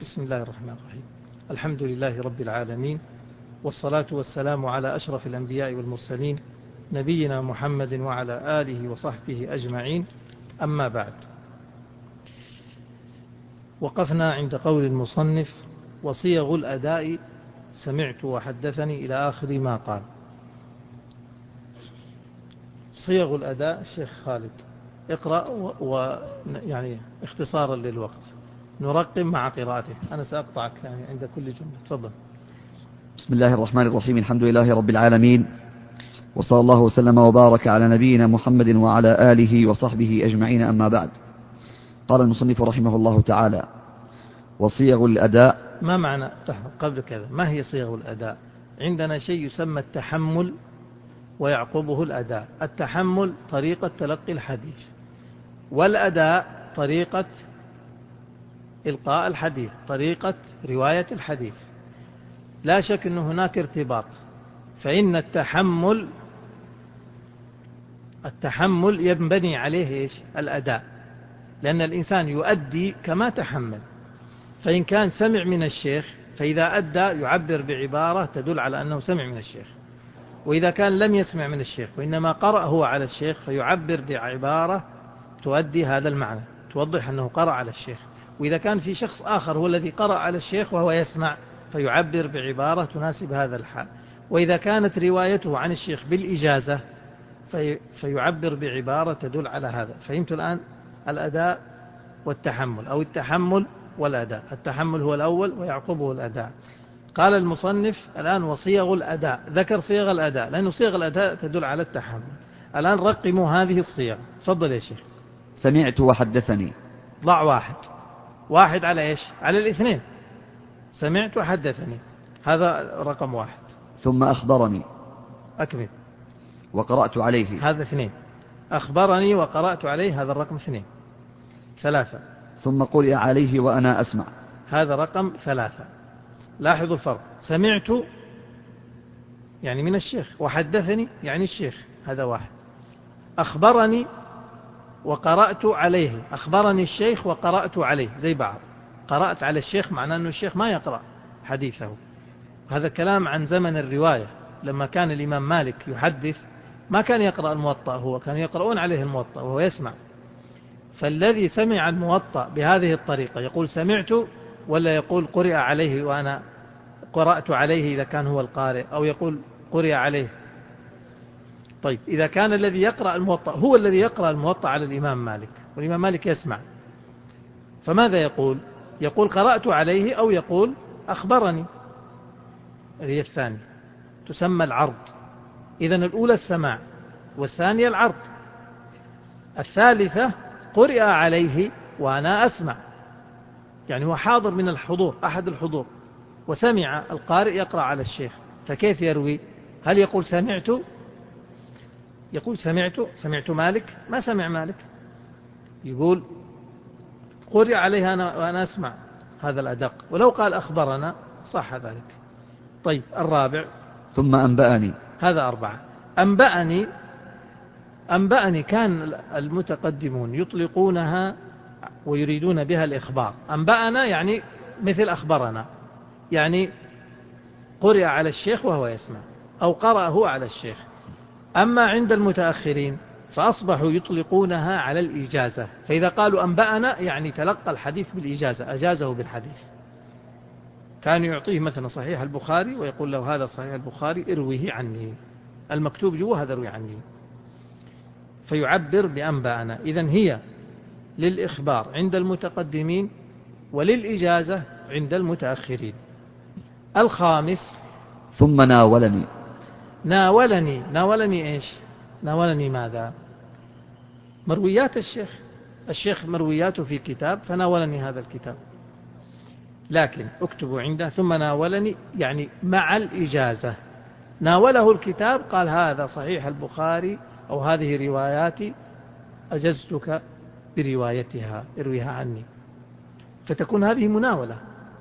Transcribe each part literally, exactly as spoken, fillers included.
بسم الله الرحمن الرحيم. الحمد لله رب العالمين، والصلاة والسلام على أشرف الأنبياء والمرسلين نبينا محمد وعلى آله وصحبه أجمعين، أما بعد. وقفنا عند قول المصنف: وصيغ الأداء سمعت وحدثني، إلى آخر ما قال. صيغ الأداء الشيخ خالد اقرأ، ويعني اختصارا للوقت نرقم مع قراءته. أنا سأقطعك يعني عند كل جملة. تفضل. بسم الله الرحمن الرحيم. الحمد لله رب العالمين، وصلى الله وسلم وبارك على نبينا محمد وعلى آله وصحبه أجمعين، أما بعد. قال المصنف رحمه الله تعالى: وصيغ الأداء. ما معنى قبل كذا؟ ما هي صيغ الأداء؟ عندنا شيء يسمى التحمل ويعقبه الأداء. التحمل طريقة تلقي الحديث، والأداء طريقة إلقاء الحديث، طريقة رواية الحديث. لا شك أن هناك ارتباط، فإن التحمل التحمل ينبني عليه إيش؟ الأداء، لأن الإنسان يؤدي كما تحمل. فإن كان سمع من الشيخ فإذا أدى يعبر بعبارة تدل على أنه سمع من الشيخ، وإذا كان لم يسمع من الشيخ وإنما قرأ هو على الشيخ فيعبر بعبارة تؤدي هذا المعنى، توضح أنه قرأ على الشيخ. وإذا كان في شخص آخر هو الذي قرأ على الشيخ وهو يسمع فيعبر بعبارة تناسب هذا الحال. وإذا كانت روايته عن الشيخ بالإجازة في فيعبر بعبارة تدل على هذا. فهمت الآن الأداء والتحمل، أو التحمل والأداء. التحمل هو الأول ويعقبه الأداء. قال المصنف الآن: وصيغ الأداء. ذكر صيغ الأداء لأن صيغ الأداء تدل على التحمل. الآن رقموا هذه الصيغ. تفضل يا شيخ. سمعت وحدثني. ضع واحد واحد على إيش؟ على الاثنين. سمعت وحدثني، هذا رقم واحد. ثم أخبرني. أكمل. وقرأت عليه. هذا اثنين. أخبرني وقرأت عليه، هذا الرقم اثنين. ثلاثة. ثم قرئ عليه وأنا أسمع. هذا رقم ثلاثة. لاحظوا الفرق. سمعت يعني من الشيخ، وحدثني يعني الشيخ، هذا واحد. أخبرني وقرأت عليه، أخبرني الشيخ وقرأت عليه زي بعض. قرأت على الشيخ معناه أن الشيخ ما يقرأ حديثه. هذا كلام عن زمن الرواية، لما كان الإمام مالك يحدث ما كان يقرأ الموطأ، هو كان يقرؤون عليه الموطأ وهو يسمع. فالذي سمع الموطأ بهذه الطريقة يقول سمعت، ولا يقول قرئ عليه وأنا قرأت عليه إذا كان هو القارئ، أو يقول قرئ عليه؟ طيب، إذا كان الذي يقرأ الموطأ هو الذي يقرأ الموطأ على الإمام مالك والإمام مالك يسمع، فماذا يقول؟ يقول قرأت عليه أو يقول أخبرني. هذه الثانية تسمى العرض. إذن الأولى السماع والثانية العرض. الثالثة قرئ عليه وأنا أسمع، يعني هو حاضر من الحضور، أحد الحضور، وسمع القارئ يقرأ على الشيخ، فكيف يروي؟ هل يقول سمعت؟ يقول سمعت سمعت مالك؟ ما سمع مالك. يقول قرئ عليه أنا وأنا أسمع، هذا الأدق. ولو قال أخبرنا صح ذلك. طيب، الرابع ثم أنبأني. هذا أربعة. أنبأني أنبأني كان المتقدمون يطلقونها ويريدون بها الإخبار. أنبأنا يعني مثل أخبرنا، يعني قرئ على الشيخ وهو يسمع، أو قرأ هو على الشيخ. أما عند المتأخرين فأصبحوا يطلقونها على الإجازة، فإذا قالوا أنبأنا يعني تلقى الحديث بالإجازة، أجازه بالحديث. كان يعطيه مثلا صحيح البخاري ويقول له هذا صحيح البخاري ارويه عني، المكتوب جوا هذا اروي عني، فيعبر بأنبأنا. إذن هي للإخبار عند المتقدمين وللإجازة عند المتأخرين. الخامس ثم ناولني. ناولني ناولني إيش؟ ناولني ماذا؟ مرويات الشيخ. الشيخ مروياته في كتاب فناولني هذا الكتاب، لكن اكتبوا عنده ثم ناولني يعني مع الإجازة. ناوله الكتاب قال هذا صحيح البخاري أو هذه رواياتي أجزتك بروايتها ارويها عني، فتكون هذه مناولة.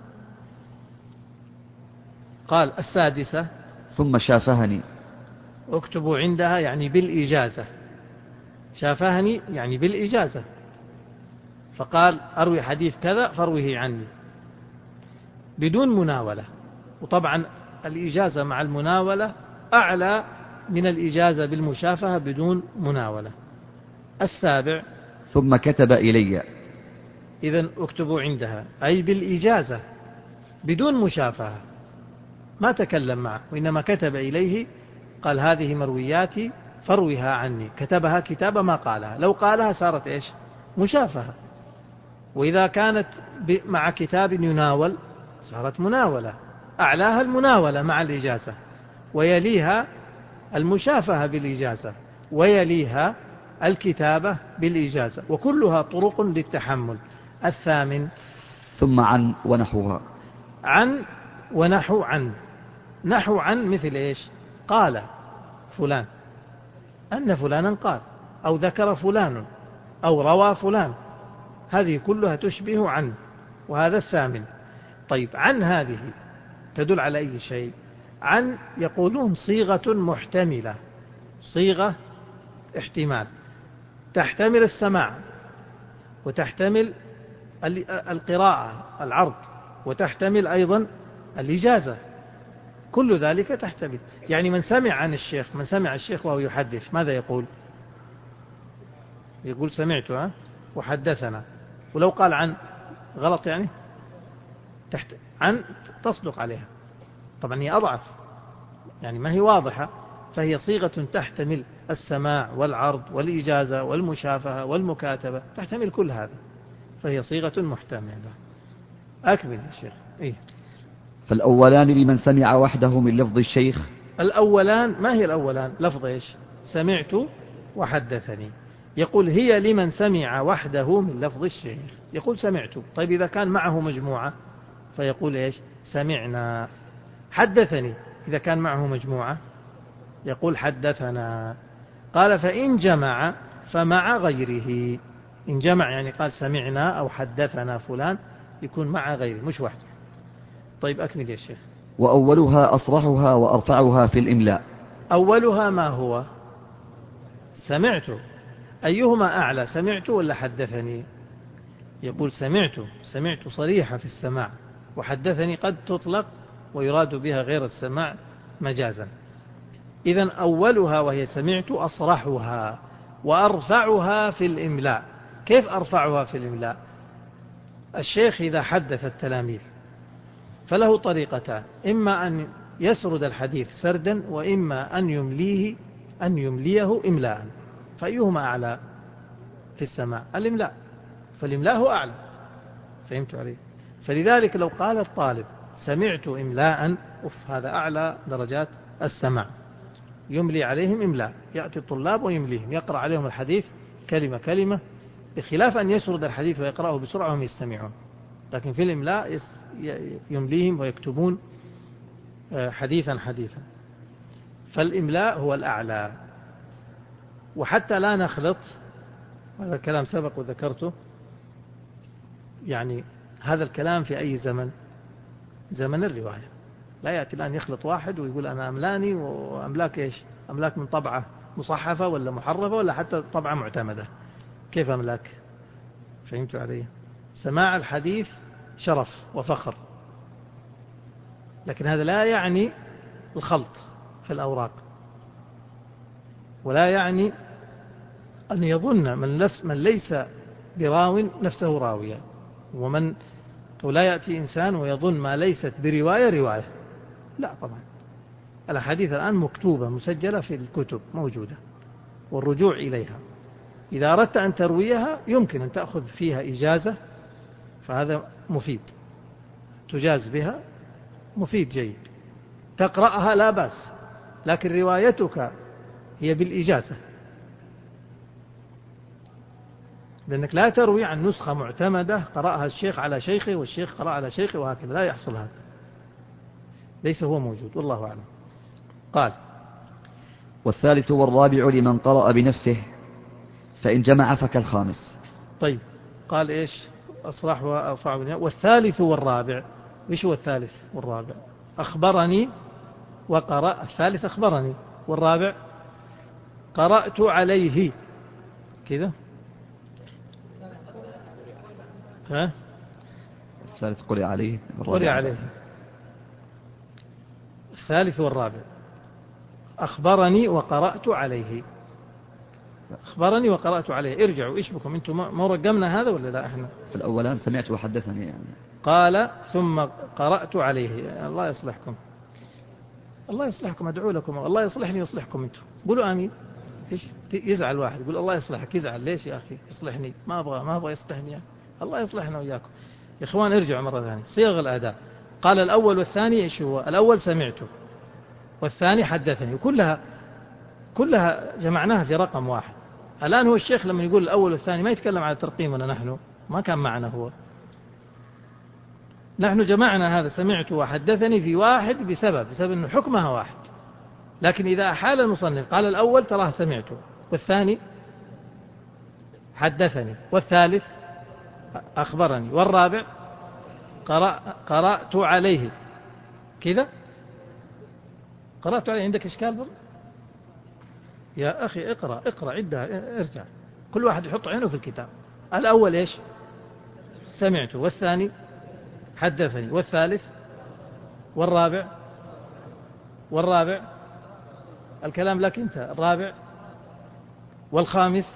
قال السادسة ثم شافهني. اكتبوا عندها يعني بالإجازة. شافهني يعني بالإجازة، فقال أروي حديث كذا فارويه عني. بدون مناولة. وطبعا الإجازة مع المناولة أعلى من الإجازة بالمشافهة بدون مناولة. السابع ثم كتب إلي. إذن اكتبوا عندها، أي بالإجازة بدون مشافهة، ما تكلم معه وإنما كتب إليه، قال هذه مروياتي فروها عني، كتبها كتابة ما قالها. لو قالها صارت إيش؟ مشافهة. وإذا كانت مع كتاب يناول صارت مناولة، أعلاها المناولة مع الإجازة، ويليها المشافهة بالإجازة، ويليها الكتابة بالإجازة، وكلها طرق للتحمل. الثامن ثم عن ونحوها. عن ونحو عن. نحو عن مثل إيش؟ قال فلان، أن فلانا قال، أو ذكر فلان، أو روى فلان، هذه كلها تشبه عن، وهذا الثامن. طيب عن هذه تدل على أي شيء؟ عن يقولون صيغة محتملة، صيغة احتمال، تحتمل السماع، وتحتمل القراءة العرض، وتحتمل أيضا الإجازة، كل ذلك تحتمل. يعني من سمع عن الشيخ، من سمع الشيخ وهو يحدث ماذا يقول؟ يقول سمعت وحدثنا. ولو قال عن غلط يعني تحت عن تصدق عليها، طبعا هي أضعف يعني ما هي واضحة، فهي صيغة تحتمل السماع والعرض والإجازة والمشافهة والمكاتبة، تحتمل كل هذا، فهي صيغة محتملة. أكمل يا شيخ. إيه؟ فالأولان لمن سمع وحده من لفظ الشيخ. الأولان ما هي الأولان؟ لفظ إيش؟ سمعت وحدثني. يقول هي لمن سمع وحده من لفظ الشيخ، يقول سمعت. طيب إذا كان معه مجموعة فيقول إيش؟ سمعنا. حدثني إذا كان معه مجموعة يقول حدثنا. قال فإن جمع فمع غيره. إن جمع يعني قال سمعنا أو حدثنا فلان، يكون مع غيره مش وحده. طيب أكمل يا شيخ. وأولها أصرحها وأرفعها في الإملاء. أولها ما هو؟ سمعت. أيهما أعلى، سمعت ولا حدثني؟ يقول سمعت، سمعت صريحة في السماع، وحدثني قد تطلق ويراد بها غير السماع مجازا. إذن أولها وهي سمعت أصرحها وأرفعها في الإملاء. كيف أرفعها في الإملاء؟ الشيخ إذا حدث التلاميذ فله طريقتان، إما أن يسرد الحديث سردا، وإما أن يمليه أن يمليه إملاء. فأيهما أعلى في السماع؟ الإملاء، فالإملاء هو أعلى. فهمت عليه؟ فلذلك لو قال الطالب سمعت إملاء، أف هذا أعلى درجات السماع، يملي عليهم إملاء، يأتي الطلاب ويمليهم، يقرأ عليهم الحديث كلمة كلمة، بخلاف أن يسرد الحديث ويقرأه بسرعة وهم يستمعون. لكن في الإملاء يمليهم ويكتبون حديثا حديثا، فالإملاء هو الأعلى. وحتى لا نخلط، هذا الكلام سبق وذكرته، يعني هذا الكلام في أي زمن؟ زمن الرواية. لا يأتي الآن يخلط واحد ويقول أنا أملاني، وأملاك إيش؟ أملاك من طبعة مصحفة ولا محرفة ولا حتى طبعة معتمدة، كيف أملاك؟ فهمت علي؟ سماع الحديث شرف وفخر، لكن هذا لا يعني الخلط في الأوراق، ولا يعني أن يظن من, نفس من ليس براو نفسه راويا، ومن ولا يأتي إنسان ويظن ما ليست برواية رواية. لا طبعا، الأحاديث الآن مكتوبة مسجلة في الكتب موجودة، والرجوع إليها. إذا أردت أن ترويها يمكن أن تأخذ فيها إجازة، فهذا مفيد، تجاز بها، مفيد جيد، تقرأها لا بأس، لكن روايتك هي بالإجازة، لأنك لا تروي عن نسخة معتمدة قرأها الشيخ على شيخه والشيخ قرأ على شيخه وهكذا، لا يحصل هذا، ليس هو موجود، والله أعلم. قال والثالث والرابع لمن قرأ بنفسه، فإن جمع فكالخامس. طيب قال إيش؟ أصرح وأرفع بنيا. والثالث والرابع، إيش هو الثالث والرابع؟ أخبرني وقرأ، الثالث أخبرني، والرابع قرأت عليه كذا. ها؟ الثالث قرئ عليه قرئ عليه. الثالث والرابع أخبرني وقرأت عليه. أخبرني وقرأت عليه. ارجعوا إيش بكم أنتم ما رقمنا هذا ولا لا؟ إحنا في الأولان سمعت وحدثني يعني. قال ثم قرأت عليه. الله يصلحكم، الله يصلحكم، أدعو لكم، الله يصلحني يصلحكم أنتم. قولوا آمين. إيش يزعل واحد يقول الله يصلحك، يزعل ليش يا أخي؟ يصلحني، ما أبغى ما أبغى يصلحني يعني. الله يصلحنا وإياكم يا إخوان. ارجعوا مرة ثانية صيغ الأداء. قال الأول والثاني إيش هو؟ الأول سمعته والثاني حدثني، وكلها كلها جمعناها في رقم واحد. الآن هو الشيخ لما يقول الأول والثاني ما يتكلم على ترقيمنا نحن، ما كان معنا هو. نحن جمعنا هذا سمعت وحدثني في واحد بسبب بسبب أنه حكمها واحد. لكن إذا أحال المصنف قال الأول تراه سمعته، والثاني حدثني، والثالث أخبرني، والرابع قرأ قرأت عليه كذا. قرأت عليه عندك إشكال برضه؟ يا أخي اقرأ اقرأ عدها، ارجع كل واحد يحط عينه في الكتاب. الأول إيش؟ سمعته، والثاني حدثني، والثالث والرابع والرابع الكلام لك أنت. الرابع والخامس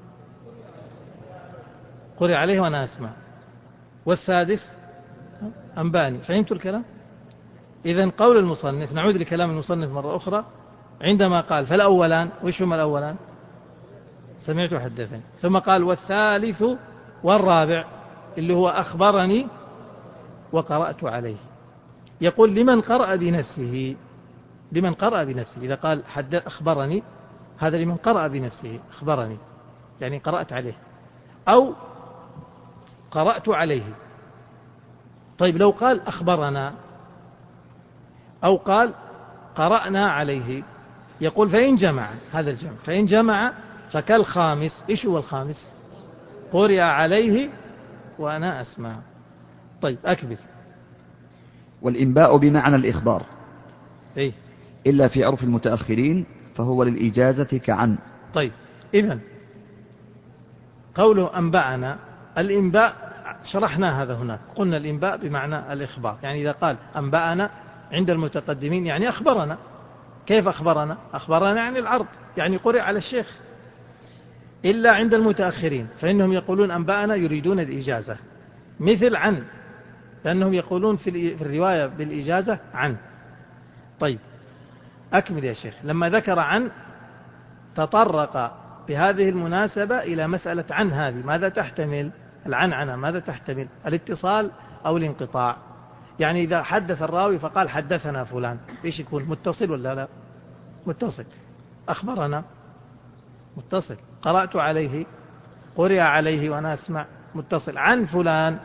قرئ عليه وأنا أسمع، والسادس أنباني. فهمتوا الكلام؟ إذن قول المصنف، نعود لكلام المصنف مرة أخرى عندما قال فالأولان، وش هم الأولان؟ سمعت وحدثني. ثم قال والثالث والرابع اللي هو أخبرني وقرأت عليه. يقول لمن قرأ بنفسه، لمن قرأ بنفسه. إذا قال حد أخبرني هذا لمن قرأ بنفسه، أخبرني يعني قرأت عليه أو قرأت عليه. طيب لو قال أخبرنا أو قال قرأنا عليه، يقول فإن جمع هذا الجمع، فإن جمع فكالخامس. إيش هو الخامس؟ قرئ عليه وأنا أسمع. طيب أكمل. والإنباء بمعنى الإخبار إيه؟ إلا في عرف المتأخرين فهو للإجازة كعن. طيب إذن قوله أنبأنا، الإنباء شرحنا هذا هناك، قلنا الإنباء بمعنى الإخبار. يعني إذا قال أنبأنا عند المتقدمين يعني أخبرنا. كيف أخبرنا؟ أخبرنا يعني العرض، يعني قرئ على الشيخ. إلا عند المتأخرين فإنهم يقولون أنبأنا يريدون الإجازة، مثل عن، لأنهم يقولون في الرواية بالإجازة عن. طيب أكمل يا شيخ. لما ذكر عن تطرق بهذه المناسبة إلى مسألة عن هذه ماذا تحتمل؟ العنعنة ماذا تحتمل؟ الاتصال أو الانقطاع. يعني إذا حدث الراوي فقال حدثنا فلان، إيش يكون؟ متصل ولا لا؟ متصل. أخبرنا متصل. قرأت عليه قرئ عليه وأنا أسمع متصل. عن فلان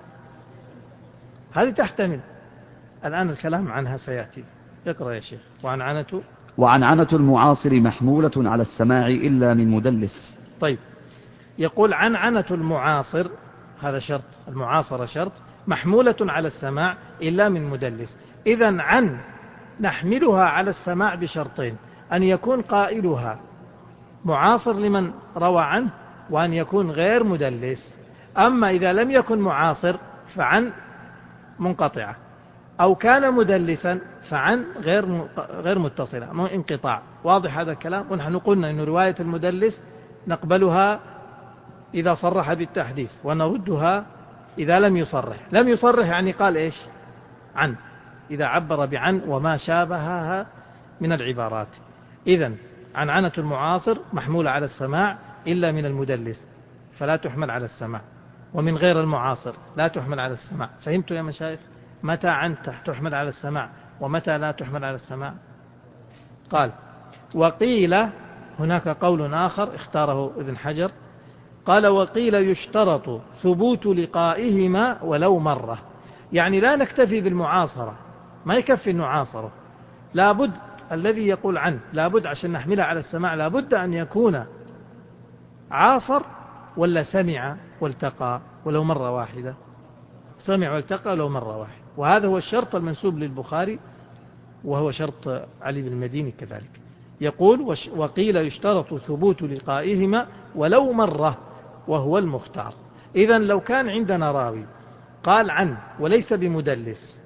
هذه تحتمل. الآن الكلام عنها سيأتي. اقرأ يا شيخ. وعنعنة وعنعنة المعاصر محمولة على السماع إلا من مدلس. طيب يقول عنعنة المعاصر، هذا شرط، المعاصرة شرط، محمولة على السماع إلا من مدلس. إذن عن نحملها على السماع بشرطين: أن يكون قائلها معاصر لمن روى عنه، وأن يكون غير مدلس. أما إذا لم يكن معاصر فعن منقطعة، أو كان مدلسا فعن غير غير متصلة، مو انقطاع. واضح هذا الكلام؟ ونحن قلنا أن رواية المدلس نقبلها إذا صرح بالتحديث، ونردها إذا لم يصرح. لم يصرح يعني قال إيش؟ عن، إذا عبر بعن وما شابهها من العبارات. إذن عنعنة المعاصر محمولة على السماع إلا من المدلس فلا تحمل على السماع، ومن غير المعاصر لا تحمل على السماع. فهمتوا يا مشايخ متى عن تحمل على السماع ومتى لا تحمل على السماع؟ قال وقيل، هناك قول آخر اختاره ابن حجر، قال وقيل يشترط ثبوت لقائهما ولو مرة. يعني لا نكتفي بالمعاصرة، ما يكفي المعاصرة، لابد الذي يقول عنه لابد عشان نحملها على السماع لابد أن يكون عاصر ولا سمع والتقى ولو مرة واحدة، سمع والتقى ولو مرة واحدة. وهذا هو الشرط المنسوب للبخاري، وهو شرط علي بن المديني كذلك. يقول وقيل يشترط ثبوت لقائهما ولو مرة وهو المختار. إذن لو كان عندنا راوي قال عن وليس بمدلس،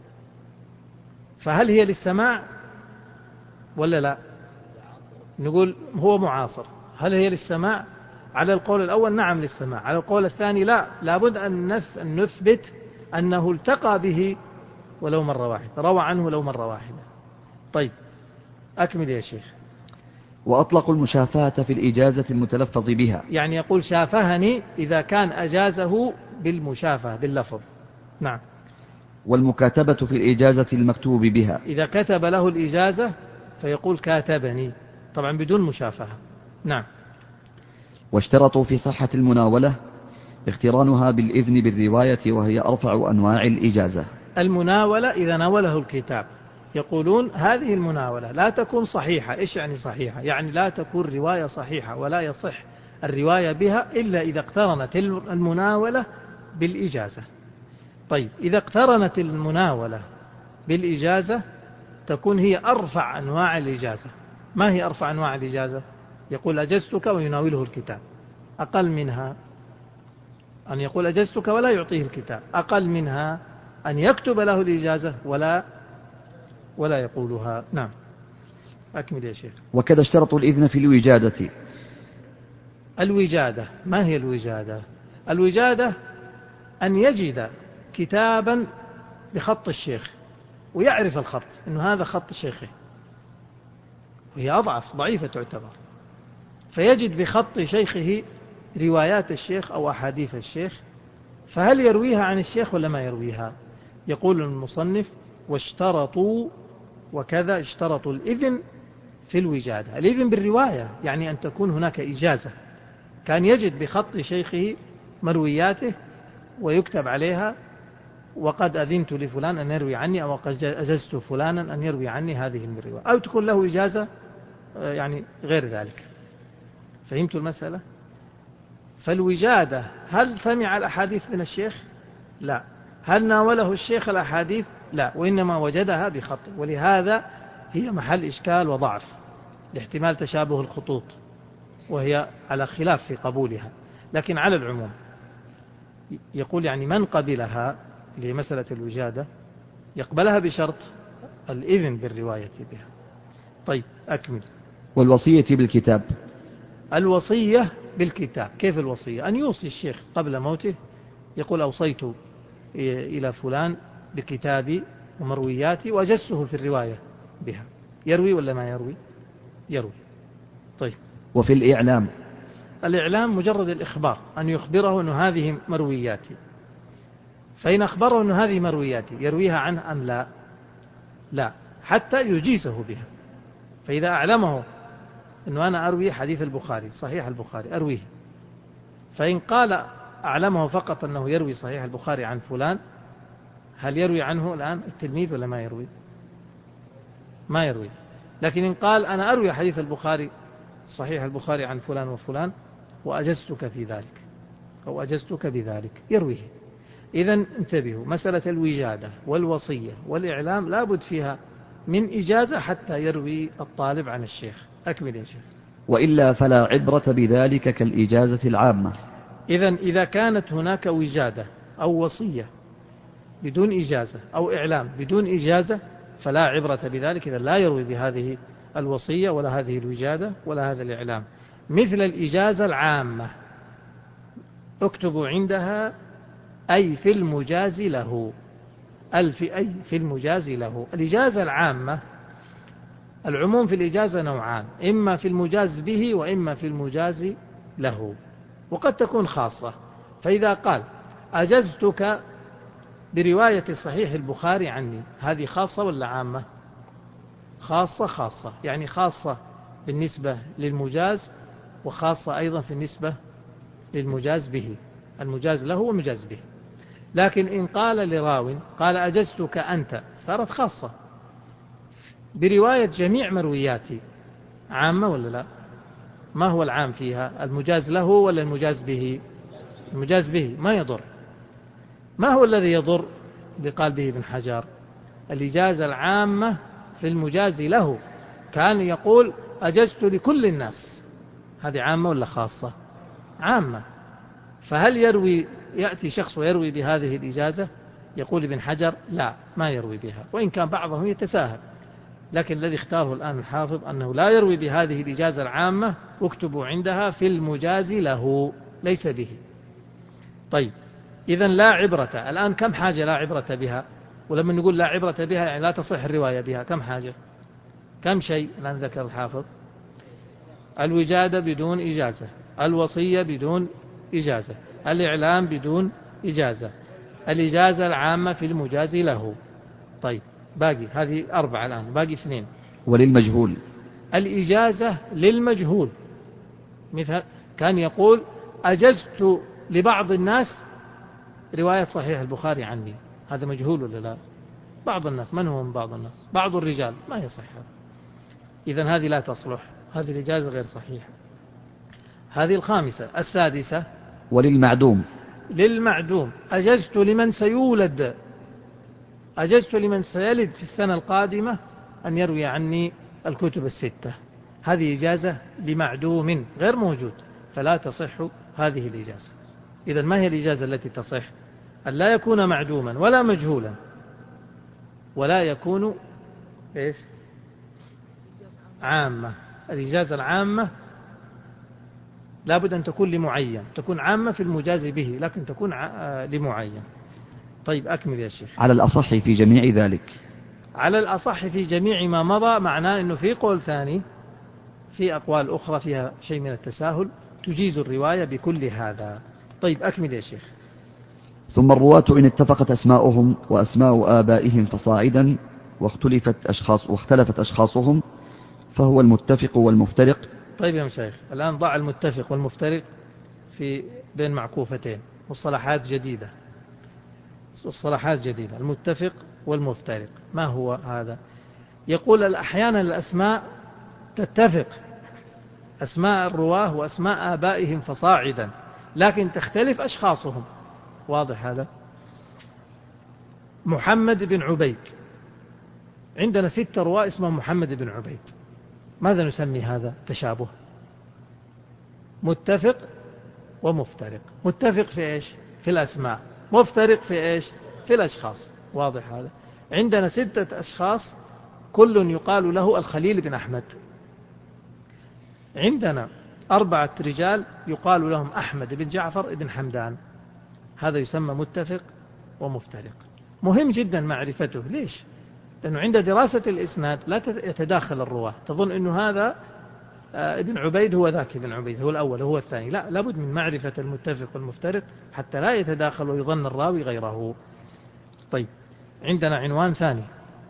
فهل هي للسماع ولا لا؟ نقول هو معاصر، هل هي للسماع؟ على القول الأول نعم للسماع، على القول الثاني لا، لابد أن نثبت أنه التقى به ولو مرة واحدة، روى عنه ولو مرة واحدة. طيب أكمل يا شيخ. وأطلقوا المشافهة في الإجازة المتلفظ بها، يعني يقول شافهني إذا كان أجازه بالمشافهة باللفظ. نعم. والمكاتبة في الإجازة المكتوب بها، إذا كتب له الإجازة فيقول كاتبني، طبعا بدون مشافهة. نعم. واشترطوا في صحة المناولة اقترانها بالإذن بالرواية، وهي أرفع أنواع الإجازة. المناولة إذا ناوله الكتاب يقولون هذه المناولة لا تكون صحيحة. إيش يعني صحيحة؟ يعني لا تكون رواية صحيحة ولا يصح الرواية بها إلا إذا اقترنت المناولة بالإجازة. طيب إذا اقترنت المناولة بالإجازة تكون هي أرفع أنواع الإجازة. ما هي أرفع أنواع الإجازة؟ يقول أجزتك ويناوله الكتاب. أقل منها أن يقول أجزتك ولا يعطيه الكتاب. أقل منها أن يكتب له الإجازة ولا ولا يقولها. نعم. أكمل يا شيخ. وكذا اشترطوا الإذن في الوجادة. الوجادة ما هي الوجادة؟ الوجادة أن يجد كتابا بخط الشيخ ويعرف الخط أنه هذا خط شيخه، وهي أضعف ضعيفة تعتبر، فيجد بخط شيخه روايات الشيخ أو أحاديث الشيخ، فهل يرويها عن الشيخ ولا ما يرويها؟ يقول المصنف واشترطوا وكذا اشترطوا الإذن في الوجادة. الإذن بالرواية يعني أن تكون هناك إجازة، كان يجد بخط شيخه مروياته ويكتب عليها وقد أذنت لفلان أن يروي عني، أو قد أجزت فلانا أن يروي عني هذه الرواية، أو تكون له إجازة يعني غير ذلك. فهمت المسألة؟ فالوجادة هل سمع الأحاديث من الشيخ؟ لا. هل ناوله الشيخ الأحاديث؟ لا، وإنما وجدها بخطه، ولهذا هي محل إشكال وضعف لاحتمال تشابه الخطوط، وهي على خلاف في قبولها. لكن على العموم يقول يعني من قبلها لمسألة الوجادة يقبلها بشرط الإذن بالرواية بها. طيب أكمل. والوصية بالكتاب. الوصية بالكتاب، كيف الوصية؟ أن يوصي الشيخ قبل موته، يقول أوصيت إلى فلان بكتابي ومروياتي وأجزته في الرواية بها. يروي ولا ما يروي؟ يروي. طيب. وفي الإعلام. الإعلام مجرد الإخبار، أن يخبره أن هذه مروياتي، فإن أخبره أن هذه مروياتي يرويها عنه أم لا؟ لا، حتى يجيزه بها. فإذا أعلمه أنه أنا أروي حديث البخاري صحيح البخاري أرويه، فإن قال أعلمه فقط أنه يروي صحيح البخاري عن فلان، هل يروي عنه الآن التلميذ ولا ما يروي؟ ما يروي. لكن إن قال أنا أروي حديث البخاري صحيح البخاري عن فلان وفلان وأجزتك في ذلك أو أجزتك بذلك يرويه. إذن انتبهوا، مسألة الوجادة والوصية والإعلام لا بد فيها من إجازة حتى يروي الطالب عن الشيخ. أكمل يا شيخ. وإلا فلا عبرة بذلك كالإجازة العامة. إذن إذا كانت هناك وجادة أو وصية بدون إجازة أو إعلام بدون إجازة فلا عبرة بذلك، إذا لا يروي بهذه الوصية ولا هذه الوجادة ولا هذا الإعلام. مثل الإجازة العامة اكتبوا عندها أي في المجاز له، ألف أي في المجاز له. الإجازة العامة، العموم في الإجازة نوعان، إما في المجاز به وإما في المجاز له، وقد تكون خاصة. فإذا قال أجزتك برواية صحيح البخاري عني، هذه خاصة ولا عامة؟ خاصة. خاصة يعني خاصة بالنسبة للمجاز، وخاصة أيضا في النسبة للمجاز به، المجاز له ومجاز به. لكن إن قال لراو قال أجزتك أنت، صارت خاصة برواية جميع مروياتي، عامة ولا لا؟ ما هو العام فيها، المجاز له ولا المجاز به؟ المجاز به ما يضر. ما هو الذي يضر بقال به ابن حجر؟ الإجازة العامة في المجاز له، كان يقول أجزت لكل الناس، هذه عامة ولا خاصة؟ عامة. فهل يروي يأتي شخص ويروي بهذه الإجازة يقول ابن حجر لا، ما يروي بها، وإن كان بعضهم يتساهل، لكن الذي اختاره الآن الحافظ أنه لا يروي بهذه الإجازة العامة، اكتبوا عندها في المجاز له، ليس به. طيب إذن لا عبرة، الآن كم حاجة لا عبرة بها؟ ولما نقول لا عبرة بها يعني لا تصح الرواية بها، كم حاجة؟ كم شيء الآن ذكر الحافظ؟ الوجادة بدون إجازة، الوصية بدون إجازة، الإعلام بدون إجازة، الإجازة العامة في المجاز له. طيب باقي هذه أربعة، الآن باقي اثنين. وللمجهول الإجازة للمجهول، مثل كان يقول أجزت لبعض الناس رواية صحيح البخاري عني، هذا مجهول ولا لا؟ بعض الناس، من هو من بعض الناس؟ بعض الرجال، ما يصح هذا. إذن هذه لا تصلح، هذه الإجازة غير صحيحة. هذه الخامسة. السادسة وللمعدوم للمعدوم، أجزت لمن سيولد، أجزت لمن سيلد في السنة القادمة أن يروي عني الكتب الستة، هذه إجازة لمعدوم غير موجود، فلا تصح هذه الإجازة. إذن ما هي الإجازة التي تصح؟ أن لا يكون معدوما ولا مجهولا، ولا يكون إيش؟ عامة. الإجازة العامة لابد أن تكون لمعين، تكون عامة في المجاز به، لكن تكون لمعين. طيب أكمل يا شيخ. على الأصح في جميع ذلك، على الأصح في جميع ما مضى، معناه أنه في قول ثاني، في أقوال أخرى فيها شيء من التساهل تجيز الرواية بكل هذا. طيب أكمل يا شيخ. ثم الرواة إن اتفقت أسماؤهم وأسماء آبائهم فصاعدا، واختلفت أشخاص واختلفت أشخاصهم، فهو المتفق والمفترق. طيب يا مشايخ، الآن ضع المتفق والمفترق في بين معكوفتين، مصطلحات جديدة، مصطلحات جديدة. المتفق والمفترق ما هو هذا؟ يقول أحيانا الأسماء تتفق، أسماء الرواه وأسماء آبائهم فصاعدا، لكن تختلف أشخاصهم. واضح هذا؟ محمد بن عبيد، عندنا ستة رواة اسمهم محمد بن عبيد، ماذا نسمي هذا؟ تشابه. متفق ومفترق. متفق في إيش؟ في الأسماء. مفترق في إيش؟ في الأشخاص. واضح هذا؟ عندنا ستة أشخاص كل يقال له الخليل بن أحمد، عندنا أربعة رجال يقال لهم أحمد بن جعفر بن حمدان، هذا يسمى متفق ومفترق. مهم جدا معرفته. ليش؟ لأنه عند دراسة الإسناد لا يتداخل الرواة، تظن أنه هذا ابن عبيد هو ذاك ابن عبيد، هو الأول هو الثاني، لا، لابد من معرفة المتفق والمفترق حتى لا يتداخل ويظن الراوي غيره. طيب عندنا عنوان ثاني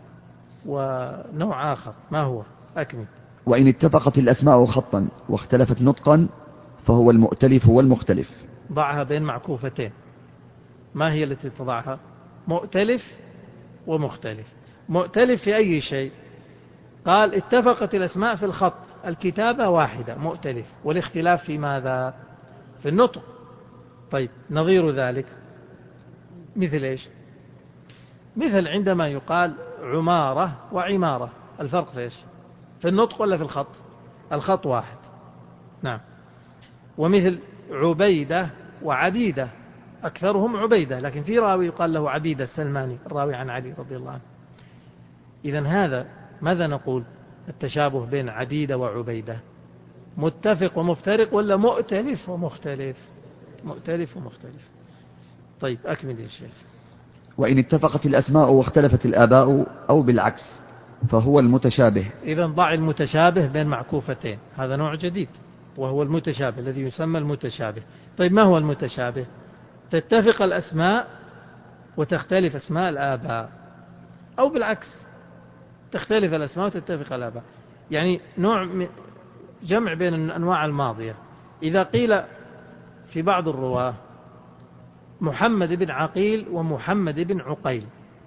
ونوع آخر، ما هو؟ أكمل. وإن اتفقت الأسماء خطا واختلفت نطقا، فهو المؤتلف والمختلف. ضعها بين معكوفتين. ما هي التي تضعها؟ مؤتلف ومختلف. مؤتلف في أي شيء؟ قال اتفقت الأسماء في الخط، الكتابة واحدة، مؤتلف، والاختلاف في ماذا؟ في النطق. طيب نظير ذلك مثل إيش؟ مثل عندما يقال عمارة وعمارة، الفرق في إيش؟ في النطق ولا في الخط؟ الخط واحد. نعم. ومثل عبيدة وعبيدة، أكثرهم عبيدة، لكن في راوي يقال له عبيدة السلماني، الراوي عن علي رضي الله عنه. إذن هذا ماذا نقول؟ التشابه بين عديدة وعبيدة متفق ومفترق ولا مؤتلف ومختلف؟ مؤتلف ومختلف. طيب أكمل يا شيخ. وإن اتفقت الأسماء واختلفت الآباء أو بالعكس، فهو المتشابه. إذن ضع المتشابه بين معكوفتين، هذا نوع جديد وهو المتشابه الذي يسمى المتشابه. طيب ما هو المتشابه؟ تتفق الأسماء وتختلف أسماء الآباء، أو بالعكس تختلف الأسماء وتتفق الآباء، يعني نوع جمع بين الأنواع الماضية. إذا قيل في بعض الرواة محمد بن عقيل ومحمد بن عقيل،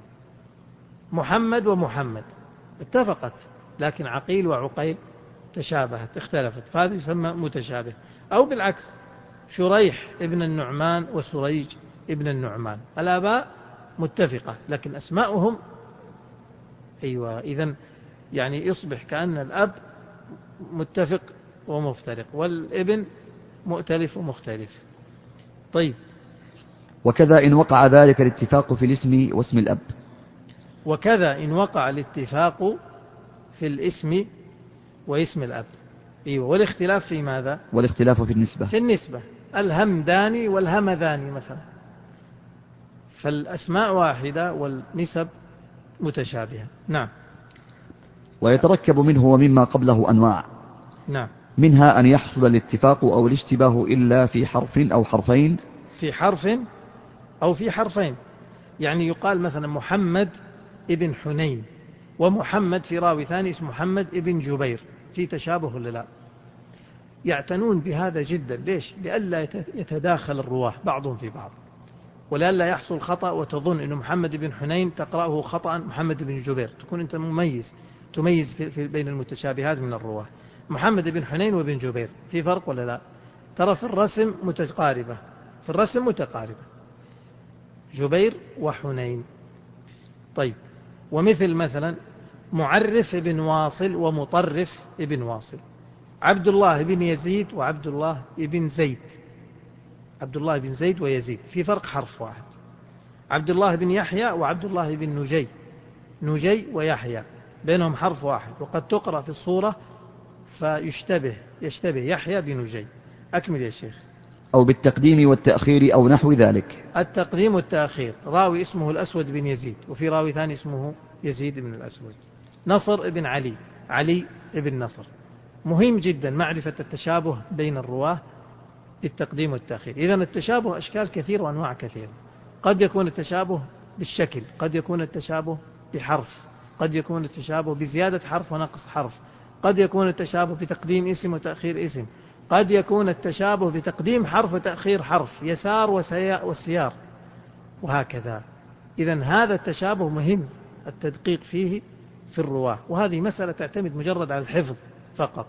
محمد ومحمد اتفقت، لكن عقيل وعقيل تشابهت اختلفت، فهذا يسمى متشابه. أو بالعكس شريح ابن النعمان وسريج ابن النعمان، الآباء متفقة لكن أسماؤهم أيوة. إذن يعني يصبح كأن الأب متفق ومفترق والابن مؤتلف ومختلف. طيب وكذا إن وقع ذلك الاتفاق في الاسم واسم الأب. وكذا إن وقع الاتفاق في الاسم واسم الأب. أيوة. والاختلاف في ماذا؟ والاختلاف في النسبة. في النسبة، الهمداني والهمذاني مثلا، فالأسماء واحدة والنسب متشابهة. نعم. ويتركب منه ومما قبله أنواع. نعم. منها أن يحصل الاتفاق أو الاشتباه إلا في حرف أو حرفين. في حرف أو في حرفين، يعني يقال مثلا محمد ابن حنين ومحمد في راوي ثاني اسمه محمد ابن جبير، في تشابه ولا لا؟ يعتنون بهذا جدا. ليش؟ لئلا يتداخل الرواه بعضهم في بعض، ولئلا يحصل خطأ وتظن أنه محمد بن حنين تقرأه خطأ محمد بن جبير، تكون أنت مميز تميز في في بين المتشابهات من الرواه. محمد بن حنين وبن جبير في فرق ولا لا؟ ترى في الرسم متقاربة، في الرسم متقاربة، جبير وحنين. طيب، ومثل مثلا معرف بن واصل ومطرف بن واصل، عبد الله بن يزيد وعبد الله بن زيد، عبد الله بن زيد ويزيد في فرق حرف واحد. عبد الله بن يحيى وعبد الله بن نجي، نجي ويحيى بينهم حرف واحد، وقد تقرأ في الصورة فيشتبه يشتبه يحيى بنجي. أكمل يا شيخ. أو بالتقديم والتأخير أو نحو ذلك. التقديم والتأخير، راوي اسمه الأسود بن يزيد وفي راوي ثاني اسمه يزيد بن الأسود. نصر بن علي، علي بن نصر. مهم جدا معرفة التشابه بين الرواه بالتقديم والتأخير. إذن التشابه أشكال كثيرة وأنواع كثيرة. قد يكون التشابه بالشكل، قد يكون التشابه بحرف، قد يكون التشابه بزيادة حرف ونقص حرف، قد يكون التشابه بتقديم اسم وتأخير اسم، قد يكون التشابه بتقديم حرف وتأخير حرف، يسار وسيار، وهكذا. إذن هذا التشابه مهم التدقيق فيه في الرواة، وهذه مسألة تعتمد مجرد على الحفظ فقط،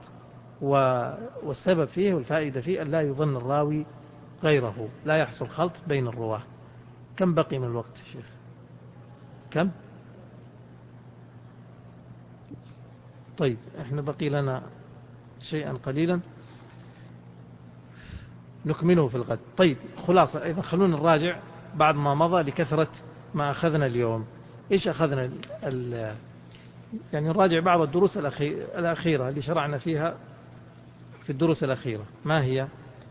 والسبب فيه والفائدة فيه أن لا يظن الراوي غيره، لا يحصل خلط بين الرواة. كم بقي من الوقت يا شيخ؟ كم؟ طيب احنا بقي لنا شيئا قليلا نكمله في الغد. طيب خلاصة، إذا خلونا نراجع بعد ما مضى لكثرة ما أخذنا اليوم. إيش أخذنا ال ال يعني نراجع بعض الدروس الأخيرة اللي شرعنا فيها في الدروس الأخيرة. ما هي؟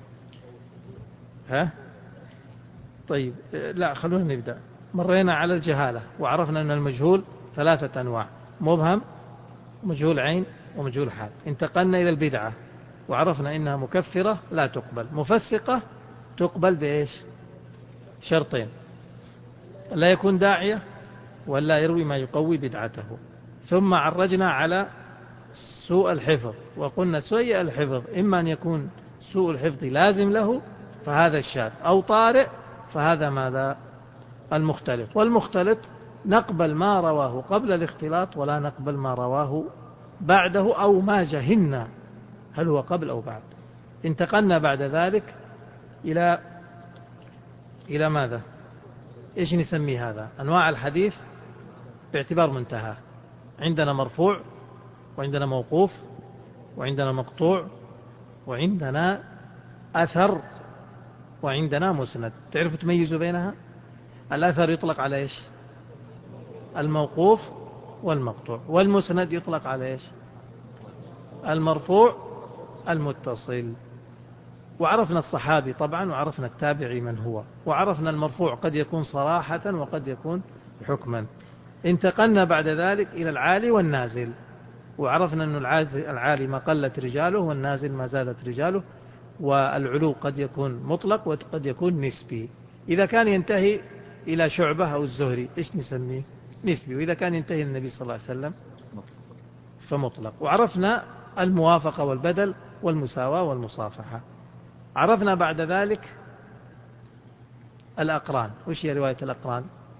ها؟ طيب لا، خلونا نبدأ. مرينا على الجهالة وعرفنا أن المجهول ثلاثة أنواع: مبهم، مجهول عين، ومجهول حال. انتقلنا إلى البدعة وعرفنا إنها مكفرة لا تقبل، مفسقة تقبل بإيش؟ شرطين: لا يكون داعية ولا يروي ما يقوي بدعته. ثم عرجنا على سوء الحفظ وقلنا سيء الحفظ إما أن يكون سوء الحفظ لازم له فهذا الشاذ، أو طارئ فهذا ماذا؟ المختلط. والمختلط نقبل ما رواه قبل الاختلاط ولا نقبل ما رواه بعده أو ما جهلنا هل هو قبل أو بعد. انتقلنا بعد ذلك إلى إلى ماذا؟ إيش نسمي هذا؟ أنواع الحديث باعتبار منتهى. عندنا مرفوع، وعندنا موقوف، وعندنا مقطوع، وعندنا أثر، وعندنا مسند. تعرفوا تميزوا بينها؟ الأثر يطلق على إيش؟ الموقوف والمقطوع. والمسند يطلق على إيش؟ المرفوع المتصل. وعرفنا الصحابي طبعا، وعرفنا التابعي من هو، وعرفنا المرفوع قد يكون صراحة وقد يكون حكما. انتقلنا بعد ذلك إلى العالي والنازل، وعرفنا أن العالي ما قلت رجاله والنازل ما زادت رجاله، والعلو قد يكون مطلق وقد يكون نسبي. إذا كان ينتهي إلى شعبة أو الزهري إيش نسميه؟ نسبي. وإذا كان ينتهي النبي صلى الله عليه وسلم فمطلق. وعرفنا الموافقة والبدل والمساواة والمصافحة. عرفنا بعد ذلك الأقران. وش هي رواية الأقران؟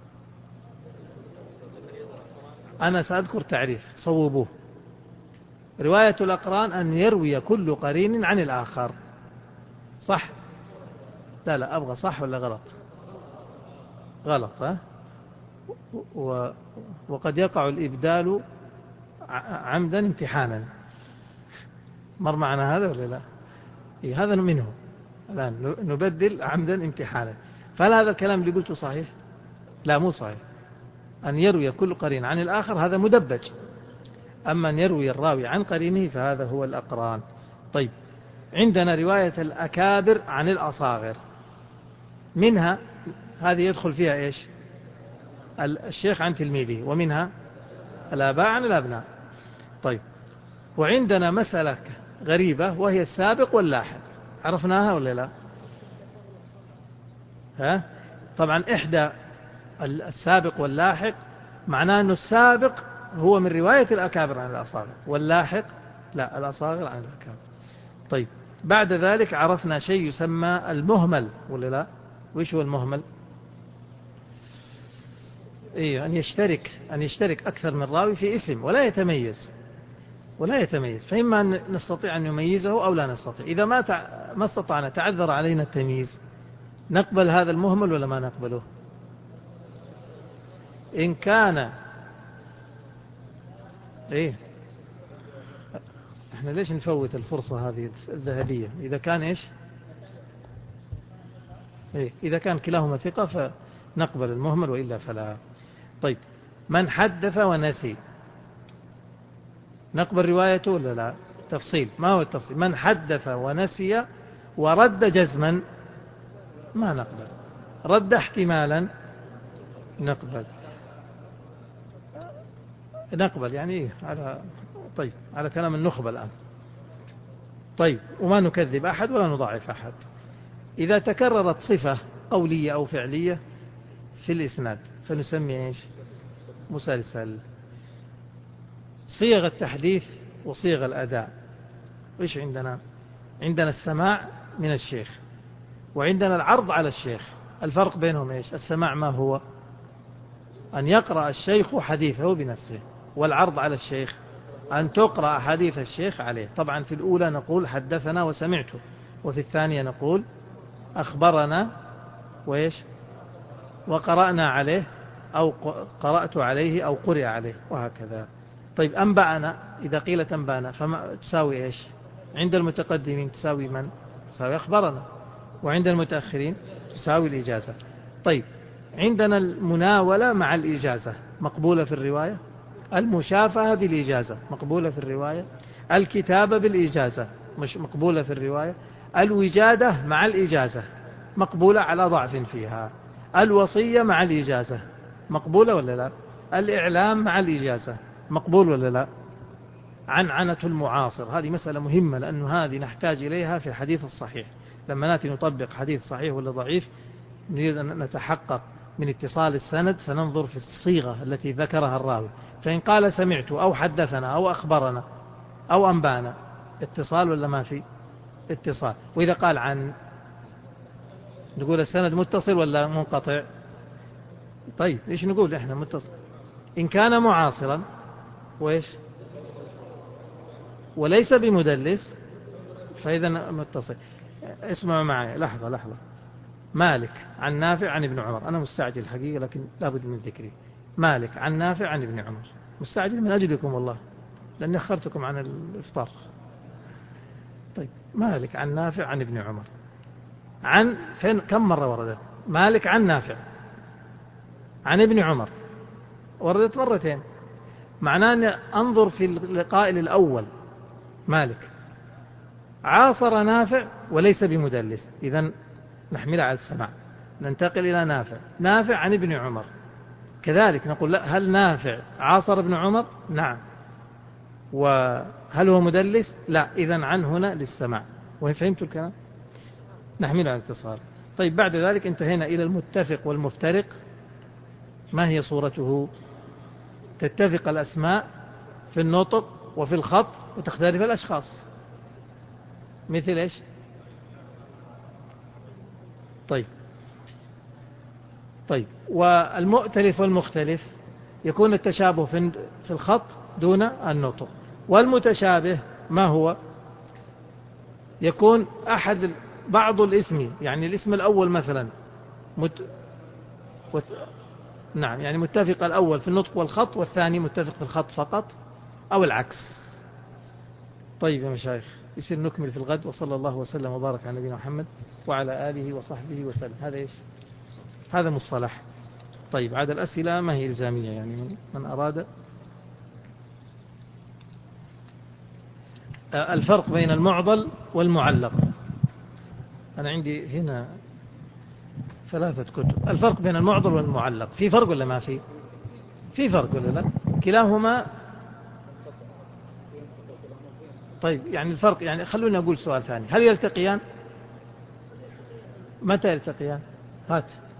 أنا سأذكر تعريف صوبوه. رواية الأقران أن يروي كل قرين عن الآخر. صح؟ لا لا أبغى صح ولا غلط؟ غلط. ها؟ و وقد يقع الإبدال عمدا امتحانا. مر معنا هذا ولا لا؟ إيه هذا منه. الآن نبدل عمدا امتحانا. فهل هذا الكلام اللي قلته صحيح؟ لا، مو صحيح. أن يروي كل قرين عن الآخر هذا مدبج، أما أن يروي الراوي عن قرينه فهذا هو الأقران. طيب، عندنا رواية الأكابر عن الأصاغر، منها هذه يدخل فيها إيش؟ الشيخ عن تلميذه، ومنها الآباء عن الأبناء. طيب، وعندنا مسألة غريبة وهي السابق واللاحق، عرفناها ولا لا؟ ها؟ طبعا إحدى السابق واللاحق معناه أن السابق هو من رواية الأكابر عن الأصاغر، واللاحق لا، الأصاغر عن الأكابر. طيب، بعد ذلك عرفنا شيء يسمى المهمل ولا لا؟ وإيش هو المهمل؟ إيه، أن يشترك أن يشترك أكثر من راوي في اسم ولا يتميز ولا يتميز فإما أن نستطيع أن نميزه أو لا نستطيع. إذا ما تع... ما استطعنا، تعذر علينا التمييز، نقبل هذا المهمل ولا ما نقبله؟ إن كان إيه، إحنا ليش نفوت الفرصة هذه الذهبية؟ إذا كان إيش؟ إيه، إذا كان كلاهما ثقة فنقبل المهمل، وإلا فلا. طيب، من حدث ونسي نقبل روايته ولا لا؟ تفصيل، ما هو التفصيل؟ من حدث ونسي ورد جزما ما نقبل، رد احتمالا نقبل نقبل يعني إيه؟ على طيب، على كلام النخبة الآن. طيب، وما نكذب أحد ولا نضعف أحد. إذا تكررت صفة قولية أو فعلية في الإسناد فنسمي إيش؟ مسلسل. صيغ التحديث وصيغ الأداء إيش عندنا؟ عندنا السماع من الشيخ، وعندنا العرض على الشيخ. الفرق بينهم إيش؟ السماع ما هو؟ أن يقرأ الشيخ حديثه بنفسه، والعرض على الشيخ أن تقرأ حديث الشيخ عليه. طبعا في الأولى نقول حدثنا وسمعته، وفي الثانية نقول أخبرنا وإيش؟ وقرأنا عليه، أو قرأت عليه أو قرئ عليه، وهكذا. طيب، أنبأنا، إذا قيلت أنبأنا فما تساوي إيش؟ عند المتقدمين تساوي من؟ تساوي أخبرنا، وعند المتأخرين تساوي الإجازة. طيب، عندنا المناولة مع الإجازة مقبولة في الرواية، المشافهة بالإجازة مقبولة في الرواية، الكتابة بالإجازة مش مقبولة في الرواية، الوجادة مع الإجازة مقبولة على ضعف فيها، الوصية مع الإجازة مقبولة ولا لا؟ الإعلام مع الإجازة مقبول ولا لا؟ عنعنة المعاصر، هذه مسألة مهمة، لأن هذه نحتاج إليها في الحديث الصحيح. لما نأتي نطبق حديث صحيح ولا ضعيف نريد أن نتحقق من اتصال السند، سننظر في الصيغة التي ذكرها الراوي. فإن قال سمعت أو حدثنا أو أخبرنا أو أنبانا، اتصال ولا ما في؟ اتصال. وإذا قال عن، نقول السند متصل ولا منقطع؟ طيب، إيش نقول إحنا؟ متصل. إن كان معاصرا وإيش؟ وليس بمدلس فإذا متصل. اسمعوا معي، لحظة لحظة. مالك عن نافع عن ابن عمر، أنا مستعجل الحقيقة لكن لابد من ذكري. مالك عن نافع عن ابن عمر، مستعجل من أجلكم والله لأني أخرتكم عن الإفطار. طيب، مالك عن نافع عن ابن عمر، عن فين؟ كم مرة وردت مالك عن نافع عن ابن عمر؟ وردت مرتين. معناه أن أنظر في القائل الأول مالك عاصر نافع وليس بمدلس، إذن نحملها على السماع. ننتقل إلى نافع نافع عن ابن عمر، كذلك نقول لا، هل نافع عاصر ابن عمر؟ نعم. وهل هو مدلس؟ لا، إذن عن هنا للسماع. وفهمتوا الكلام؟ نحملها على الاتصال. طيب، بعد ذلك انتهينا إلى المتفق والمفترق. ما هي صورته؟ تتفق الأسماء في النطق وفي الخط وتختلف الأشخاص. مثل إيش؟ طيب طيب والمؤتلف والمختلف يكون التشابه في الخط دون النطق. والمتشابه ما هو؟ يكون أحد بعض الاسم، يعني الاسم الأول مثلا مت... وت... نعم، يعني متفق الأول في النطق والخط والثاني متفق في الخط فقط، أو العكس. طيب يا مشايخ، يصير نكمل في الغد. وصلى الله وسلم وبارك على نبينا محمد وعلى آله وصحبه وسلم. هذا إيش؟ هذا مصطلح. طيب عاد الأسئلة ما هي إلزامية، يعني من, من أراد. الفرق بين المعضل والمعلق. أنا عندي هنا ثلاثة كتب. الفرق بين المعضل والمعلق في فرق ولا ما في؟ في فرق ولا لا؟ كلاهما. طيب يعني الفرق، يعني خلونا أقول سؤال ثاني، هل يلتقيان؟ متى يلتقيان؟ هات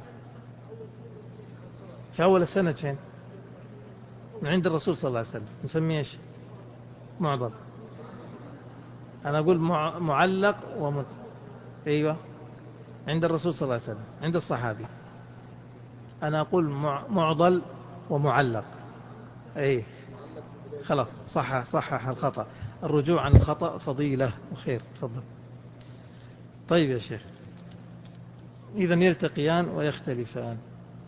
في أول السنة فين؟ من عند الرسول صلى الله عليه وسلم نسميه ايش؟ معضل. أنا أقول معلق ومت... أيوة عند الرسول صلى الله عليه وسلم، عند الصحابي أنا أقول معضل ومعلق. أي خلاص، صح صحح الخطأ. الرجوع عن الخطأ فضيلة وخير. تفضل. طيب يا شيخ، إذن يلتقيان ويختلفان.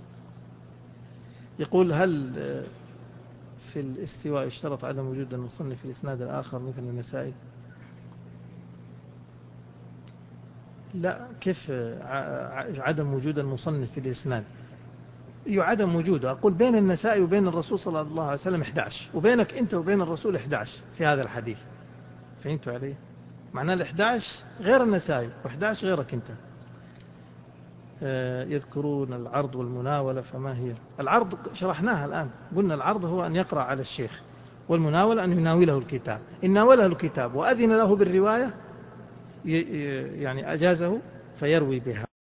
يقول هل في الاستواء اشترط عدم وجود المصنف في الإسناد الآخر مثل النسائي؟ لا، كيف عدم وجود المصنف في الإسناد؟ يعدم وجوده. أقول بين النسائي وبين الرسول صلى الله عليه وسلم إحدى عشر، وبينك أنت وبين الرسول إحدى عشر في هذا الحديث. فهمتوا علي؟ معناه الإحدى عشر غير النسائي وإحدى عشر غيرك أنت. يذكرون العرض والمناولة، فما هي العرض؟ شرحناها الآن، قلنا العرض هو أن يقرأ على الشيخ، والمناولة أن يناوله الكتاب. إن ناوله الكتاب وأذن له بالرواية يعني أجازه فيروي بها.